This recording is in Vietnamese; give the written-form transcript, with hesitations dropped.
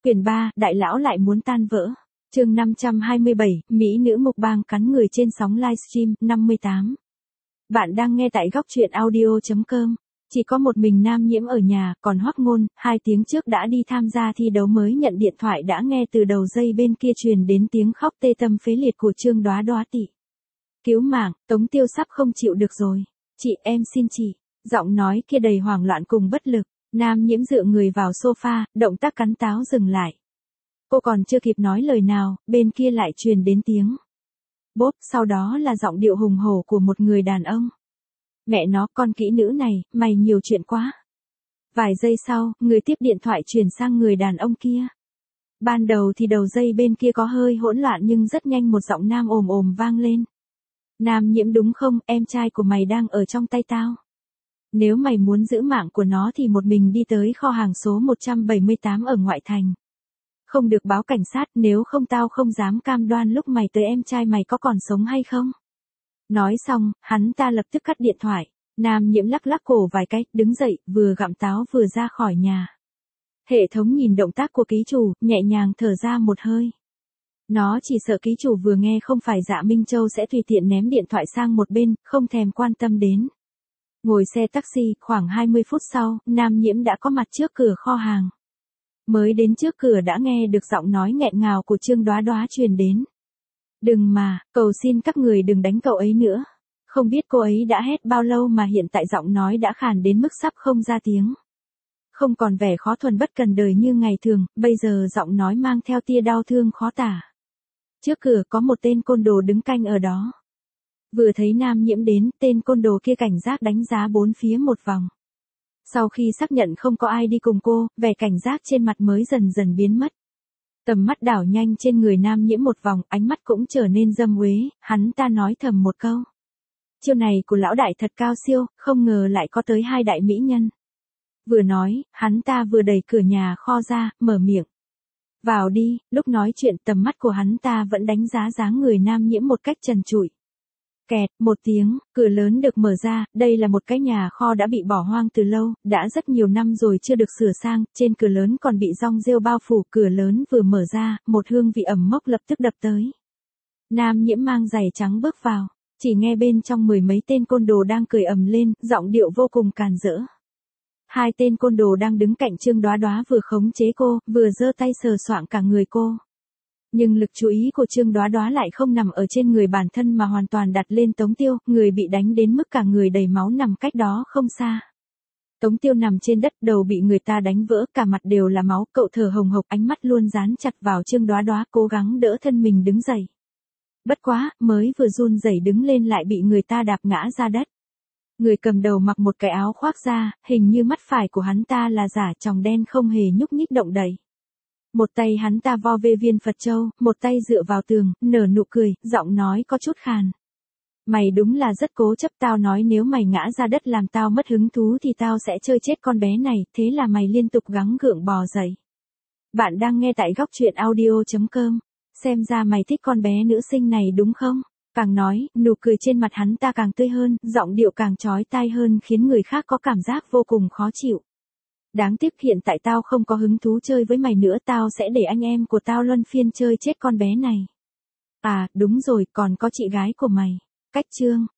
Quyển 3, Đại lão lại muốn tan vỡ. Chương 527, Mỹ nữ mukbang cắn người trên sóng livestream, 58. Bạn đang nghe tại góc truyện audio.com. Chỉ có một mình Nam Nhiễm ở nhà, còn Hoắc Ngôn, 2 tiếng trước đã đi tham gia thi đấu mới nhận điện thoại đã nghe từ đầu dây bên kia truyền đến tiếng khóc tê tâm phế liệt của Trương Đoá Đoá tỷ. Cứu mạng, Tống Tiêu sắp không chịu được rồi. Chị, em xin chị. Giọng nói kia đầy hoảng loạn cùng bất lực. Nam Nhiễm dựa người vào sofa, động tác cắn táo dừng lại. Cô còn chưa kịp nói lời nào, bên kia lại truyền đến tiếng bốp, sau đó là giọng điệu hùng hổ của một người đàn ông. Mẹ nó, con kỹ nữ này, mày nhiều chuyện quá. Vài giây sau, người tiếp điện thoại chuyển sang người đàn ông kia. Ban đầu thì đầu dây bên kia có hơi hỗn loạn nhưng rất nhanh một giọng nam ồm ồm vang lên. Nam Nhiễm đúng không, em trai của mày đang ở trong tay tao. Nếu mày muốn giữ mạng của nó thì một mình đi tới kho hàng số 178 ở ngoại thành. Không được báo cảnh sát, nếu không tao không dám cam đoan lúc mày tới em trai mày có còn sống hay không. Nói xong, hắn ta lập tức cắt điện thoại. Nam Nhiễm lắc lắc cổ vài cái, đứng dậy, vừa gặm táo vừa ra khỏi nhà. Hệ thống nhìn động tác của ký chủ, nhẹ nhàng thở ra một hơi. Nó chỉ sợ ký chủ vừa nghe không phải Dạ Minh Châu sẽ tùy tiện ném điện thoại sang một bên, không thèm quan tâm đến. Ngồi xe taxi, khoảng 20 phút sau, Nam Nhiễm đã có mặt trước cửa kho hàng. Mới đến trước cửa đã nghe được giọng nói nghẹn ngào của Trương Đoá Đoá truyền đến. Đừng mà, cầu xin các người đừng đánh cậu ấy nữa. Không biết cô ấy đã hét bao lâu mà hiện tại giọng nói đã khàn đến mức sắp không ra tiếng. Không còn vẻ khó thuần bất cần đời như ngày thường, bây giờ giọng nói mang theo tia đau thương khó tả. Trước cửa có một tên côn đồ đứng canh ở đó. Vừa thấy Nam Nhiễm đến, tên côn đồ kia cảnh giác đánh giá bốn phía một vòng. Sau khi xác nhận không có ai đi cùng cô, vẻ cảnh giác trên mặt mới dần dần biến mất. Tầm mắt đảo nhanh trên người Nam Nhiễm một vòng, ánh mắt cũng trở nên dâm uế, hắn ta nói thầm một câu. Chiêu này của lão đại thật cao siêu, không ngờ lại có tới 2 đại mỹ nhân. Vừa nói, hắn ta vừa đẩy cửa nhà kho ra, mở miệng. Vào đi, lúc nói chuyện tầm mắt của hắn ta vẫn đánh giá dáng người Nam Nhiễm một cách trần trụi. Kẹt, một tiếng, cửa lớn được mở ra, đây là một cái nhà kho đã bị bỏ hoang từ lâu, đã rất nhiều năm rồi chưa được sửa sang, trên cửa lớn còn bị rong rêu bao phủ, cửa lớn vừa mở ra, một hương vị ẩm mốc lập tức đập tới. Nam Nhiễm mang giày trắng bước vào, chỉ nghe bên trong 10 mấy tên côn đồ đang cười ầm lên, giọng điệu vô cùng càn rỡ. 2 tên côn đồ đang đứng cạnh Trương Đoá Đoá vừa khống chế cô, vừa giơ tay sờ soạng cả người cô. Nhưng lực chú ý của Trương Đoá Đoá lại không nằm ở trên người bản thân mà hoàn toàn đặt lên Tống Tiêu, người bị đánh đến mức cả người đầy máu nằm cách đó không xa. Tống Tiêu nằm trên đất, đầu bị người ta đánh vỡ, cả mặt đều là máu, cậu thở hồng hộc, ánh mắt luôn dán chặt vào Trương Đoá Đoá, cố gắng đỡ thân mình đứng dậy. Bất quá, mới vừa run rẩy đứng lên lại bị người ta đạp ngã ra đất. Người cầm đầu mặc một cái áo khoác da, hình như mắt phải của hắn ta là giả, tròng đen không hề nhúc nhích động đậy. Một tay hắn ta vo về viên Phật châu, một tay dựa vào tường, nở nụ cười, giọng nói có chút khàn. Mày đúng là rất cố chấp, tao nói nếu mày ngã ra đất làm tao mất hứng thú thì tao sẽ chơi chết con bé này, thế là mày liên tục gắng gượng bò dậy. Bạn đang nghe tại góc truyện audio.com, xem ra mày thích con bé nữ sinh này đúng không? Càng nói, nụ cười trên mặt hắn ta càng tươi hơn, giọng điệu càng chói tai hơn khiến người khác có cảm giác vô cùng khó chịu. Đáng tiếc hiện tại tao không có hứng thú chơi với mày nữa, tao sẽ để anh em của tao luân phiên chơi chết con bé này. À, đúng rồi, còn có chị gái của mày. Cách Trương